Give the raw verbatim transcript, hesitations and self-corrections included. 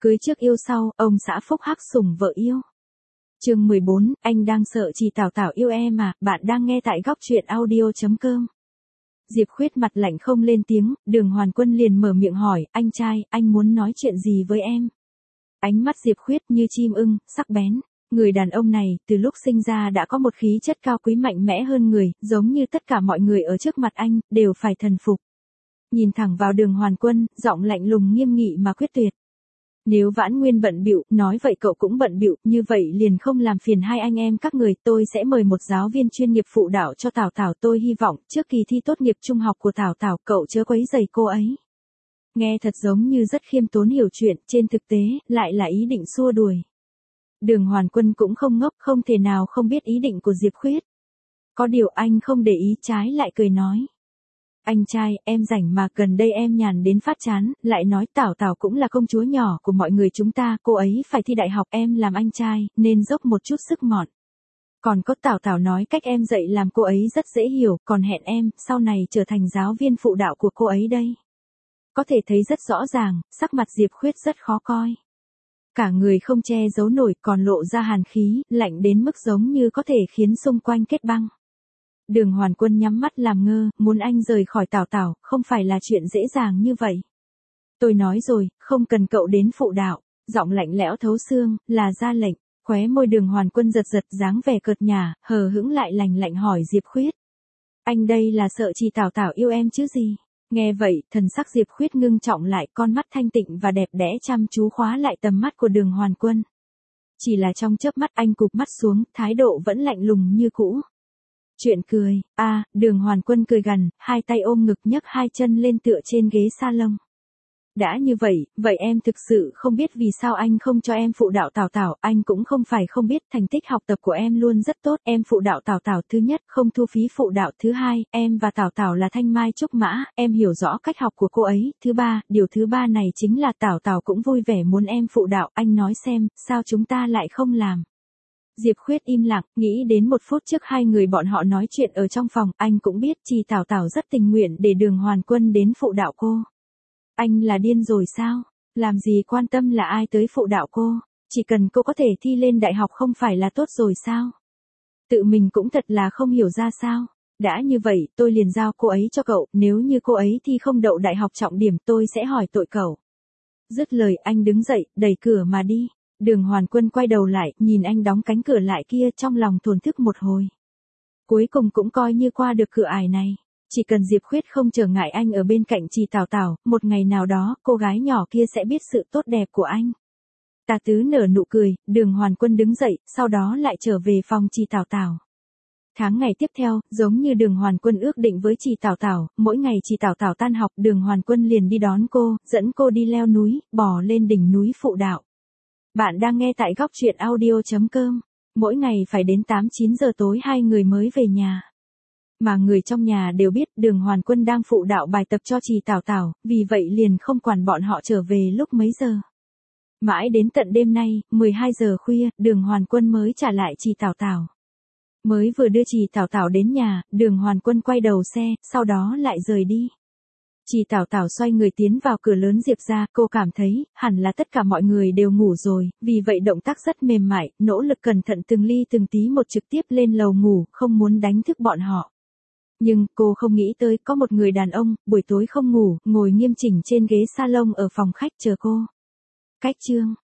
Cưới trước yêu sau, ông xã phúc hắc sủng vợ yêu. Chương mười bốn, anh đang sợ chị Tảo Tảo yêu em à, bạn đang nghe tại góc truyện audio chấm com. Diệp Khuyết mặt lạnh không lên tiếng, Đường Hoàn Quân liền mở miệng hỏi, anh trai, anh muốn nói chuyện gì với em? Ánh mắt Diệp Khuyết như chim ưng, sắc bén. Người đàn ông này, từ lúc sinh ra đã có một khí chất cao quý mạnh mẽ hơn người, giống như tất cả mọi người ở trước mặt anh, đều phải thần phục. Nhìn thẳng vào Đường Hoàn Quân, giọng lạnh lùng nghiêm nghị mà quyết tuyệt. Nếu Vãn Nguyên bận bịu, nói vậy cậu cũng bận bịu, như vậy liền không làm phiền hai anh em các người, tôi sẽ mời một giáo viên chuyên nghiệp phụ đạo cho Tảo Tảo, tôi hy vọng trước kỳ thi tốt nghiệp trung học của Tảo Tảo, cậu chớ quấy rầy cô ấy. Nghe thật giống như rất khiêm tốn hiểu chuyện, trên thực tế, lại là ý định xua đuổi. Đường Hoàn Quân cũng không ngốc, không thể nào không biết ý định của Diệp Khuyết. Có điều anh không để ý, trái lại cười nói. Anh trai, em rảnh mà, gần đây em nhàn đến phát chán, lại nói Tảo Tảo cũng là công chúa nhỏ của mọi người chúng ta, cô ấy phải thi đại học, em làm anh trai, nên dốc một chút sức mọn. Còn có Tảo Tảo nói cách em dạy làm cô ấy rất dễ hiểu, còn hẹn em, sau này trở thành giáo viên phụ đạo của cô ấy đây. Có thể thấy rất rõ ràng, sắc mặt Diệp Khuyết rất khó coi. Cả người không che giấu nổi, còn lộ ra hàn khí, lạnh đến mức giống như có thể khiến xung quanh kết băng. Đường Hoàn Quân nhắm mắt làm ngơ, muốn anh rời khỏi Tảo Tảo, không phải là chuyện dễ dàng như vậy. Tôi nói rồi, không cần cậu đến phụ đạo, giọng lạnh lẽo thấu xương, là ra lệnh, khóe môi Đường Hoàn Quân giật giật dáng vẻ cợt nhả, hờ hững lại lạnh lạnh hỏi Diệp Khuyết. Anh đây là sợ chị Tảo Tảo yêu em chứ gì? Nghe vậy, thần sắc Diệp Khuyết ngưng trọng lại, con mắt thanh tịnh và đẹp đẽ chăm chú khóa lại tầm mắt của Đường Hoàn Quân. Chỉ là trong chớp mắt anh cụp mắt xuống, thái độ vẫn lạnh lùng như cũ. Chuyện cười, a à, Đường Hoàn Quân cười gằn, hai tay ôm ngực nhấc hai chân lên tựa trên ghế salon. Đã như vậy, vậy em thực sự không biết vì sao anh không cho em phụ đạo Tảo Tảo, anh cũng không phải không biết thành tích học tập của em luôn rất tốt, em phụ đạo Tảo Tảo thứ nhất, không thu phí phụ đạo thứ hai, em và Tảo Tảo là thanh mai trúc mã, em hiểu rõ cách học của cô ấy, thứ ba, điều thứ ba này chính là Tảo Tảo cũng vui vẻ muốn em phụ đạo, anh nói xem, sao chúng ta lại không làm. Diệp Khuyết im lặng, nghĩ đến một phút trước hai người bọn họ nói chuyện ở trong phòng, anh cũng biết Trì Tảo Tảo rất tình nguyện để Đường Hoàn Quân đến phụ đạo cô. Anh là điên rồi sao? Làm gì quan tâm là ai tới phụ đạo cô, chỉ cần cô có thể thi lên đại học không phải là tốt rồi sao? Tự mình cũng thật là không hiểu ra sao. Đã như vậy, tôi liền giao cô ấy cho cậu, nếu như cô ấy thi không đậu đại học trọng điểm tôi sẽ hỏi tội cậu. Dứt lời anh đứng dậy, đẩy cửa mà đi. Đường Hoàn Quân quay đầu lại, nhìn anh đóng cánh cửa lại kia trong lòng thổn thức một hồi. Cuối cùng cũng coi như qua được cửa ải này. Chỉ cần Diệp Khuyết không trở ngại anh ở bên cạnh Trì Tảo Tảo, một ngày nào đó, cô gái nhỏ kia sẽ biết sự tốt đẹp của anh. Tà Tứ nở nụ cười, Đường Hoàn Quân đứng dậy, sau đó lại trở về phòng Trì Tảo Tảo. Tháng ngày tiếp theo, giống như Đường Hoàn Quân ước định với Trì Tảo Tảo, mỗi ngày Trì Tảo Tảo tan học, Đường Hoàn Quân liền đi đón cô, dẫn cô đi leo núi, bò lên đỉnh núi phụ đạo. Bạn đang nghe tại góc truyện audio chấm com. Mỗi ngày phải đến tám chín giờ tối hai người mới về nhà. Mà người trong nhà đều biết Đường Hoàn Quân đang phụ đạo bài tập cho Trì Tảo Tảo, vì vậy liền không quản bọn họ trở về lúc mấy giờ. Mãi đến tận đêm nay, mười hai giờ khuya, Đường Hoàn Quân mới trả lại Trì Tảo Tảo. Mới vừa đưa Trì Tảo Tảo đến nhà, Đường Hoàn Quân quay đầu xe, sau đó lại rời đi. Trì Tảo Tảo xoay người tiến vào cửa lớn Diệp ra, cô cảm thấy, hẳn là tất cả mọi người đều ngủ rồi, vì vậy động tác rất mềm mại, nỗ lực cẩn thận từng ly từng tí một trực tiếp lên lầu ngủ, không muốn đánh thức bọn họ. Nhưng, cô không nghĩ tới, có một người đàn ông, buổi tối không ngủ, ngồi nghiêm chỉnh trên ghế salon ở phòng khách chờ cô. Cách chương